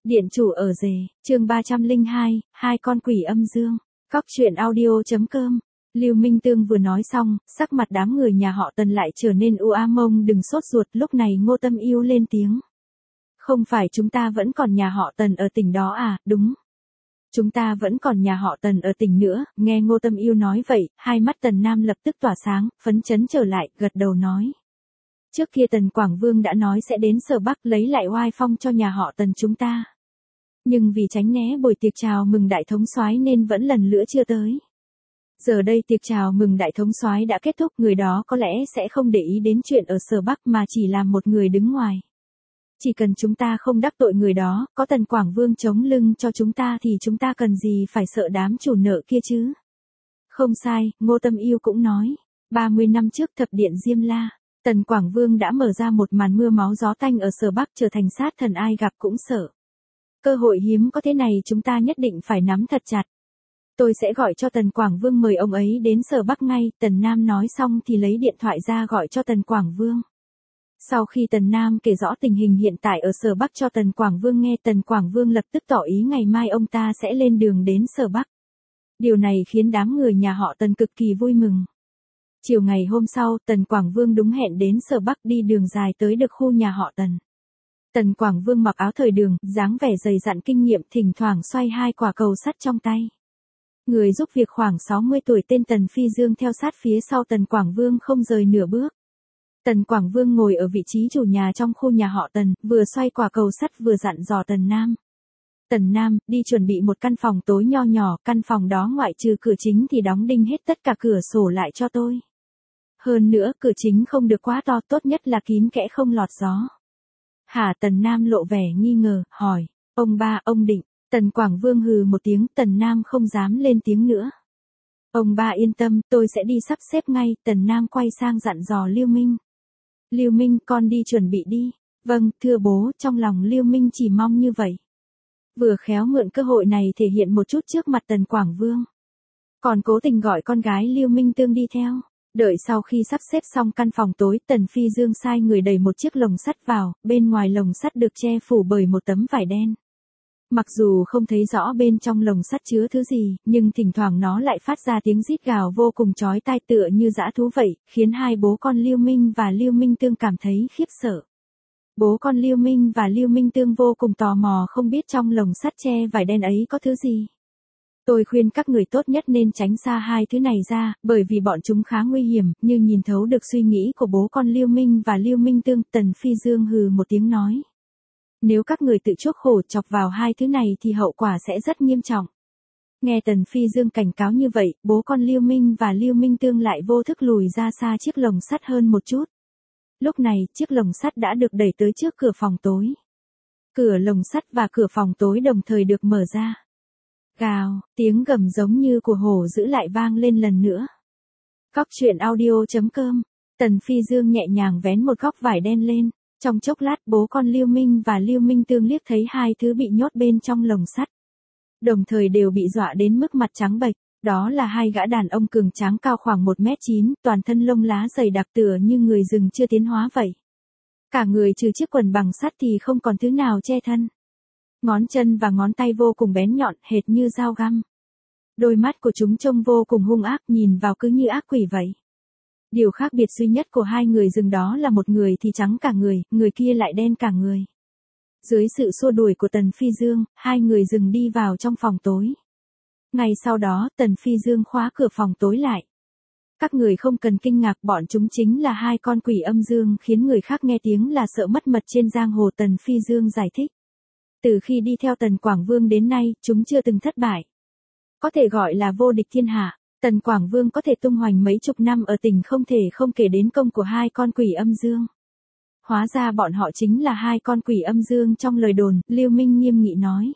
Điện chủ ở rể, chương 302, hai con quỷ âm dương. Cóc truyện audio.com. Lưu Minh Tương vừa nói xong, sắc mặt đám người nhà họ Tần lại trở nên u ám. Mông đừng sốt ruột. Lúc này Ngô Tâm Yêu lên tiếng. Không phải chúng ta vẫn còn nhà họ Tần ở tỉnh đó à? Đúng. Chúng ta vẫn còn nhà họ Tần ở tỉnh nữa. Nghe Ngô Tâm Yêu nói vậy, hai mắt Tần Nam lập tức tỏa sáng, phấn chấn trở lại, gật đầu nói. Trước kia Tần Quảng Vương đã nói sẽ đến Sở Bắc lấy lại oai phong cho nhà họ Tần chúng ta. Nhưng vì tránh né buổi tiệc chào mừng đại thống soái nên vẫn lần nữa chưa tới. Giờ đây tiệc chào mừng đại thống soái đã kết thúc, người đó có lẽ sẽ không để ý đến chuyện ở Sở Bắc mà chỉ làm một người đứng ngoài. Chỉ cần chúng ta không đắc tội người đó, có Tần Quảng Vương chống lưng cho chúng ta thì chúng ta cần gì phải sợ đám chủ nợ kia chứ. Không sai, Ngô Tâm Yêu cũng nói. 30 năm trước thập điện Diêm La, Tần Quảng Vương đã mở ra một màn mưa máu gió tanh ở Sở Bắc, trở thành sát thần ai gặp cũng sợ. Cơ hội hiếm có thế này chúng ta nhất định phải nắm thật chặt. Tôi sẽ gọi cho Tần Quảng Vương mời ông ấy đến Sở Bắc ngay. Tần Nam nói xong thì lấy điện thoại ra gọi cho Tần Quảng Vương. Sau khi Tần Nam kể rõ tình hình hiện tại ở Sở Bắc cho Tần Quảng Vương nghe, Tần Quảng Vương lập tức tỏ ý ngày mai ông ta sẽ lên đường đến Sở Bắc. Điều này khiến đám người nhà họ Tần cực kỳ vui mừng. Chiều ngày hôm sau, Tần Quảng Vương đúng hẹn đến Sở Bắc, đi đường dài tới được khu nhà họ Tần. Tần Quảng Vương mặc áo thời đường, dáng vẻ dày dặn kinh nghiệm, thỉnh thoảng xoay hai quả cầu sắt trong tay. Người giúp việc khoảng 60 tuổi tên Tần Phi Dương theo sát phía sau Tần Quảng Vương không rời nửa bước. Tần Quảng Vương ngồi ở vị trí chủ nhà trong khu nhà họ Tần, vừa xoay quả cầu sắt vừa dặn dò Tần Nam. Tần Nam, đi chuẩn bị một căn phòng tối nho nhỏ, căn phòng đó ngoại trừ cửa chính thì đóng đinh hết tất cả cửa sổ lại cho tôi. Hơn nữa, cửa chính không được quá to, tốt nhất là kín kẽ không lọt gió. Hả? Tần Nam lộ vẻ nghi ngờ, hỏi, ông ba, ông định. Tần Quảng Vương hừ một tiếng, Tần Nam không dám lên tiếng nữa. Ông ba yên tâm, tôi sẽ đi sắp xếp ngay. Tần Nam quay sang dặn dò Lưu Minh. Lưu Minh, con đi chuẩn bị đi. Vâng, thưa bố. Trong lòng Lưu Minh chỉ mong như vậy. Vừa khéo mượn cơ hội này thể hiện một chút trước mặt Tần Quảng Vương. Còn cố tình gọi con gái Lưu Minh Tương đi theo. Đợi sau khi sắp xếp xong căn phòng tối, Tần Phi Dương sai người đẩy một chiếc lồng sắt vào, bên ngoài lồng sắt được che phủ bởi một tấm vải đen. Mặc dù không thấy rõ bên trong lồng sắt chứa thứ gì, nhưng thỉnh thoảng nó lại phát ra tiếng rít gào vô cùng chói tai tựa như dã thú vậy, khiến hai bố con Lưu Minh và Lưu Minh Tương cảm thấy khiếp sợ. Bố con Lưu Minh và Lưu Minh Tương vô cùng tò mò không biết trong lồng sắt che vải đen ấy có thứ gì. Tôi khuyên các người tốt nhất nên tránh xa hai thứ này ra, bởi vì bọn chúng khá nguy hiểm, như nhìn thấu được suy nghĩ của bố con Lưu Minh và Lưu Minh Tương. Tần Phi Dương hừ một tiếng nói. Nếu các người tự chuốc khổ chọc vào hai thứ này thì hậu quả sẽ rất nghiêm trọng. Nghe Tần Phi Dương cảnh cáo như vậy, bố con Lưu Minh và Lưu Minh Tương lại vô thức lùi ra xa chiếc lồng sắt hơn một chút. Lúc này, chiếc lồng sắt đã được đẩy tới trước cửa phòng tối. Cửa lồng sắt và cửa phòng tối đồng thời được mở ra. Gào, tiếng gầm giống như của hổ dữ lại vang lên lần nữa. Cóc truyện audio.com. Tần Phi Dương nhẹ nhàng vén một góc vải đen lên. Trong chốc lát bố con Lưu Minh và Lưu Minh Tương liếc thấy hai thứ bị nhốt bên trong lồng sắt. Đồng thời đều bị dọa đến mức mặt trắng bệch. Đó là hai gã đàn ông cường tráng cao khoảng 1m9, toàn thân lông lá dày đặc tựa như người rừng chưa tiến hóa vậy. Cả người trừ chiếc quần bằng sắt thì không còn thứ nào che thân. Ngón chân và ngón tay vô cùng bén nhọn, hệt như dao găm. Đôi mắt của chúng trông vô cùng hung ác, nhìn vào cứ như ác quỷ vậy. Điều khác biệt duy nhất của hai người rừng đó là một người thì trắng cả người kia lại đen cả người. Dưới sự xua đuổi của Tần Phi Dương, hai người rừng đi vào trong phòng tối. Ngay sau đó, Tần Phi Dương khóa cửa phòng tối lại. Các người không cần kinh ngạc, bọn chúng chính là hai con quỷ âm dương khiến người khác nghe tiếng là sợ mất mật trên giang hồ. Tần Phi Dương giải thích. Từ khi đi theo Tần Quảng Vương đến nay, chúng chưa từng thất bại. Có thể gọi là vô địch thiên hạ. Tần Quảng Vương có thể tung hoành mấy chục năm ở tỉnh không thể không kể đến công của hai con quỷ âm dương. Hóa ra bọn họ chính là hai con quỷ âm dương trong lời đồn, Lưu Minh nghiêm nghị nói.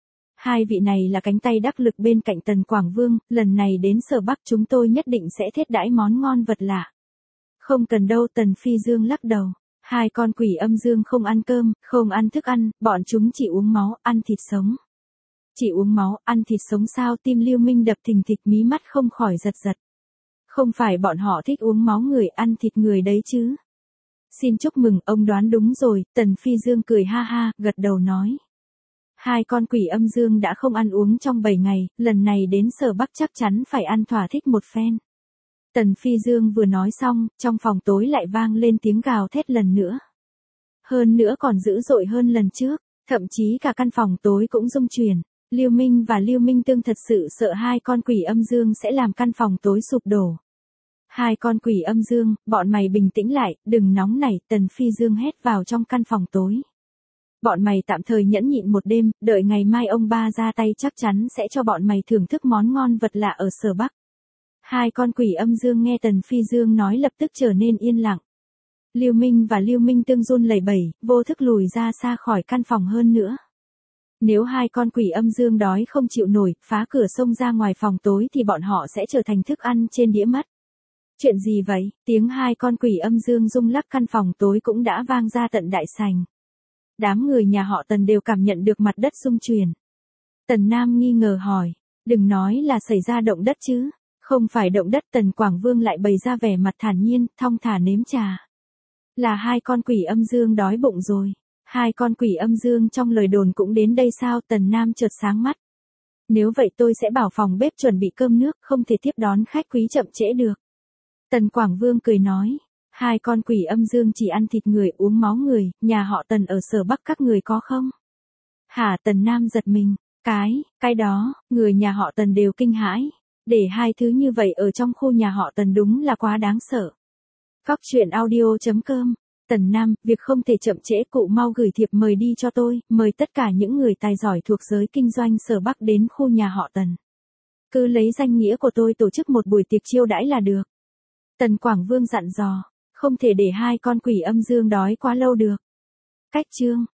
Hai vị này là cánh tay đắc lực bên cạnh Tần Quảng Vương, lần này đến Sở Bắc chúng tôi nhất định sẽ thiết đãi món ngon vật lạ. Không cần đâu, Tần Phi Dương lắc đầu. Hai con quỷ âm dương không ăn cơm, không ăn thức ăn, bọn chúng chỉ uống máu, ăn thịt sống. Chỉ uống máu, ăn thịt sống sao? Tim Lưu Minh đập thình thịch, mí mắt không khỏi giật giật. Không phải bọn họ thích uống máu người, ăn thịt người đấy chứ? Xin chúc mừng, ông đoán đúng rồi. Tần Phi Dương cười ha ha, gật đầu nói. Hai con quỷ âm dương đã không ăn uống trong 7 ngày, lần này đến Sở Bắc chắc chắn phải ăn thỏa thích một phen. Tần Phi Dương vừa nói xong, trong phòng tối lại vang lên tiếng gào thét lần nữa. Hơn nữa còn dữ dội hơn lần trước, thậm chí cả căn phòng tối cũng rung chuyển. Lưu Minh và Lưu Minh Tương thật sự sợ hai con quỷ âm dương sẽ làm căn phòng tối sụp đổ. Hai con quỷ âm dương, bọn mày bình tĩnh lại, đừng nóng nảy, Tần Phi Dương hét vào trong căn phòng tối. Bọn mày tạm thời nhẫn nhịn một đêm, đợi ngày mai ông ba ra tay chắc chắn sẽ cho bọn mày thưởng thức món ngon vật lạ ở Sở Bắc. Hai con quỷ âm dương nghe Tần Phi Dương nói lập tức trở nên yên lặng. Lưu Minh và Lưu Minh Tương run lẩy bẩy, vô thức lùi ra xa khỏi căn phòng hơn nữa. Nếu hai con quỷ âm dương đói không chịu nổi, phá cửa xông ra ngoài phòng tối thì bọn họ sẽ trở thành thức ăn trên đĩa mất. Chuyện gì vậy? Tiếng hai con quỷ âm dương rung lắc căn phòng tối cũng đã vang ra tận đại sảnh. Đám người nhà họ Tần đều cảm nhận được mặt đất rung chuyển. Tần Nam nghi ngờ hỏi, đừng nói là xảy ra động đất chứ. Không phải động đất. Tần Quảng Vương lại bày ra vẻ mặt thản nhiên, thong thả nếm trà. Là hai con quỷ âm dương đói bụng rồi. Hai con quỷ âm dương trong lời đồn cũng đến đây sao? Tần Nam chợt sáng mắt. Nếu vậy tôi sẽ bảo phòng bếp chuẩn bị cơm nước, không thể tiếp đón khách quý chậm trễ được. Tần Quảng Vương cười nói, hai con quỷ âm dương chỉ ăn thịt người uống máu người, nhà họ Tần ở Sở Bắc các người có không? Hả? Tần Nam giật mình, cái đó, người nhà họ Tần đều kinh hãi. Để hai thứ như vậy ở trong khu nhà họ Tần đúng là quá đáng sợ. Cóc truyện audio.com. Tần Nam, việc không thể chậm trễ, cụ mau gửi thiệp mời đi cho tôi, mời tất cả những người tài giỏi thuộc giới kinh doanh Sở Bắc đến khu nhà họ Tần. Cứ lấy danh nghĩa của tôi tổ chức một buổi tiệc chiêu đãi là được. Tần Quảng Vương dặn dò, không thể để hai con quỷ âm dương đói quá lâu được. Cách chương